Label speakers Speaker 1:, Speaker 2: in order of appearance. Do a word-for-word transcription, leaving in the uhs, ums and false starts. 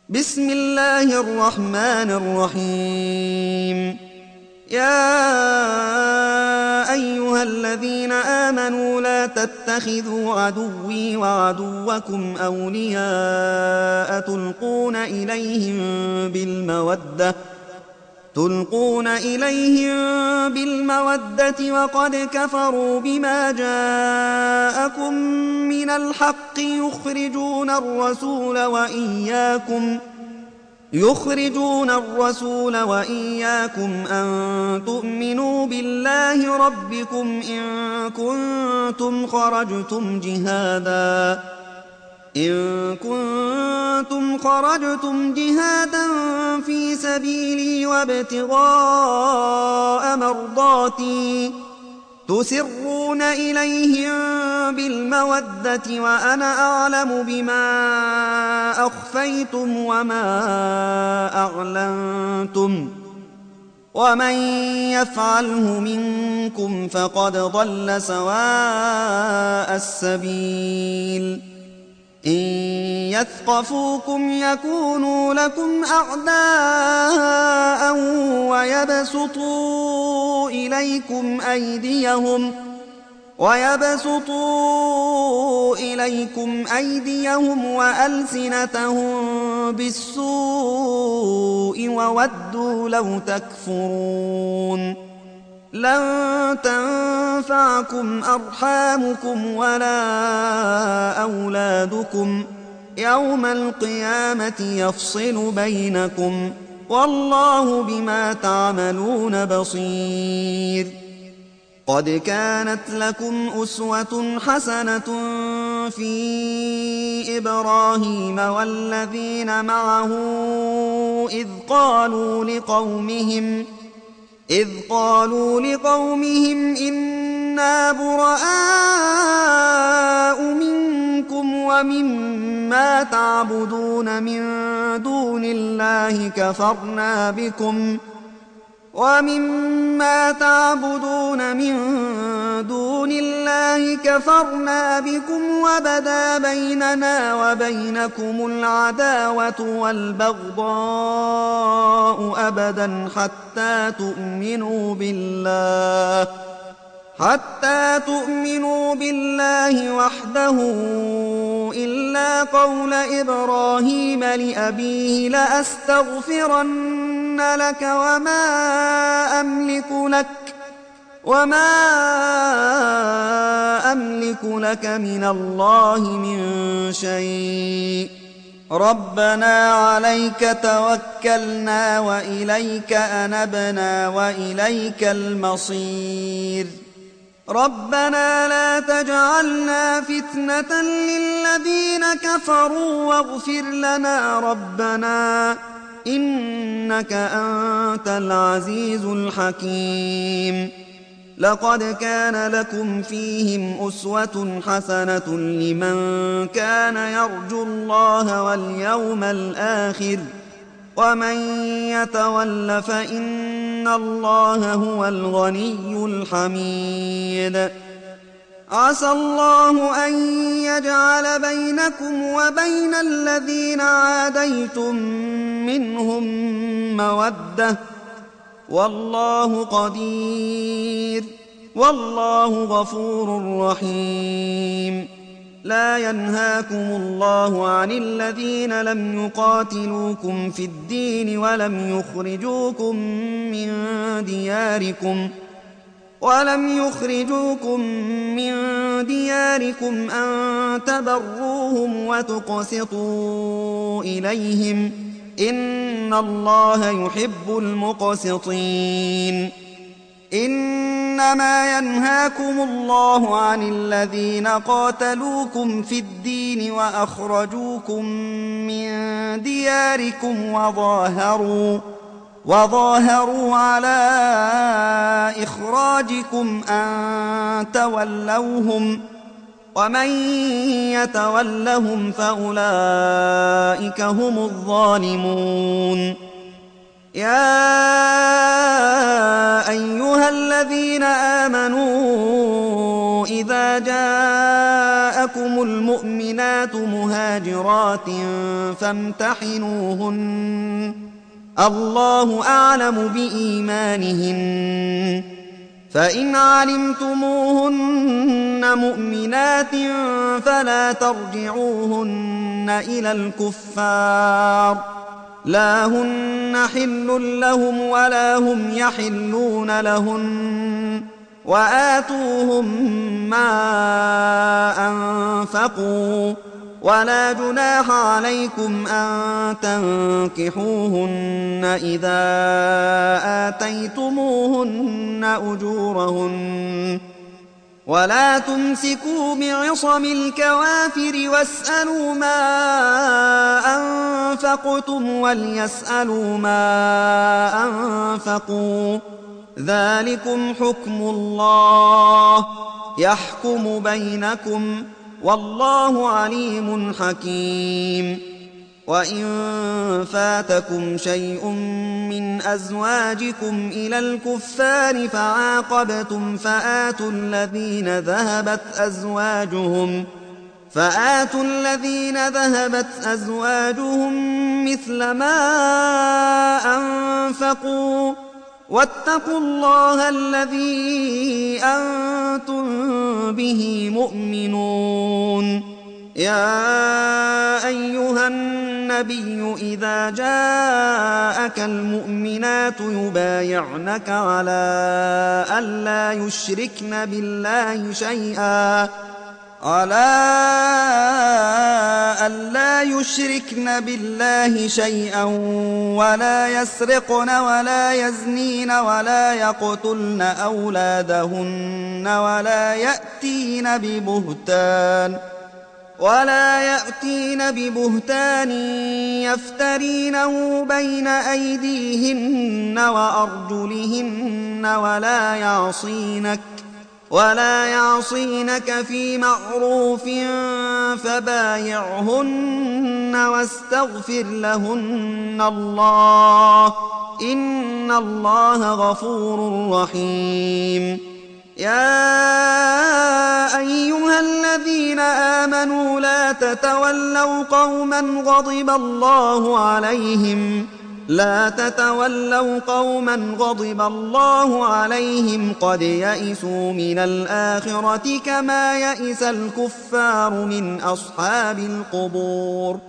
Speaker 1: بسم الله الرحمن الرحيم. يا أيها الذين آمنوا لا تتخذوا عدوي وعدوكم أولياء تلقون إليهم بالمودة تلقون إليهم بالمودة وقد كفروا بما جاءكم من الحق يخرجون الرسول وإياكم يخرجون الرسول وإياكم أن تؤمنوا بالله ربكم إن كنتم خرجتم جهادا إن كنتم خرجتم جهادا في سبيلي وابتغاء مرضاتي تسرون إليهم بالمودة وأنا أعلم بما أخفيتم وما أعلنتم ومن يفعله منكم فقد ضل سواء السبيل. إن يثقفوكم يكونوا لكم أعداء ويبسطوا إليكم أيديهم ويبسطوا إليكم أيديهم وألسنتهم بالسوء وودوا لو تكفرون. لن تنفعكم أرحامكم ولا أولادكم يوم القيامة يفصل بينكم والله بما تعملون بصير. قد كانت لكم أسوة حسنة في إبراهيم والذين معه إذ قالوا لقومهم إذ قالوا لقومهم إنا براء منكم ومما تعبدون من دون الله كفرنا بكم ومما تعبدون من دون الله كفرنا بكم وبدا بيننا وبينكم العداوة والبغضاء أبدا حتى تؤمنوا بالله حتى تؤمنوا بالله وحده إلا قول إبراهيم لأبيه لأستغفرن لك وما أملك لك وما أملك لك من الله من شيء ربنا عليك توكلنا وإليك أنبنا وإليك المصير. ربنا لا تجعلنا فتنة للذين كفروا واغفر لنا ربنا إنك أنت العزيز الحكيم. لقد كان لكم فيهم أسوة حسنة لمن كان يرجو الله واليوم الآخر ومن يتول فإن الله هو الغني الحميد. عسى الله أن يجعل بينكم وبين الذين عاديتم منهم مودة والله قدير والله غفور رحيم. لا ينهاكم الله عن الذين لم يقاتلوكم في الدين ولم يخرجوكم من دياركم ولم يخرجوكم من دياركم أن تبروهم وتقسطوا إليهم إن الله يحب المقسطين. إنما ينهاكم الله عن الذين قاتلوكم في الدين وأخرجوكم من دياركم وظاهروا وظاهروا على إخراجكم أن تولوهم ومن يتولهم فأولئك هم الظالمون. يا أيها الذين آمنوا إذا جاءكم جاءكم المؤمنات مهاجرات فامتحنوهن الله أعلم بإيمانهن فإن علمتموهن مؤمنات فلا ترجعوهن إلى الكفار لا هن حل لهم ولا هم يحلون لهن وآتوهم ما أنفقوا ولا جناح عليكم أن تنكحوهن إذا آتيتموهن أجورهن ولا تمسكوا بعصم الكوافر واسألوا ما أنفقتم وليسألوا ما أنفقوا ذلكم حكم الله يحكم بينكم والله عليم حكيم وإن فاتكم شيء من أزواجكم إلى الكفار فعاقبتم فآتوا الذين ذهبت أزواجهم فآتوا الذين ذهبت أزواجهم مثل ما أنفقوا واتقوا الله الذي أنتم به مؤمنون يا أيها النبي إذا جاءك المؤمنات يبايعنك على ألا يشركن بالله شيئا على ألا يشركن بالله شيئا ولا يسرقن ولا يزنين ولا يقتلن أولادهن ولا يأتين ببهتان ولا يأتين ببهتان يفترينه بين أيديهن وأرجلهن ولا يعصينك ولا يعصينك في معروف فبايعهن واستغفر لهن الله إن الله غفور رحيم يا أيها الذين آمنوا لا تتولوا قوما غضب الله عليهم لا تتولوا قوما غضب الله عليهم قد يئسوا من الآخرة كما يئس الكفار من أصحاب القبور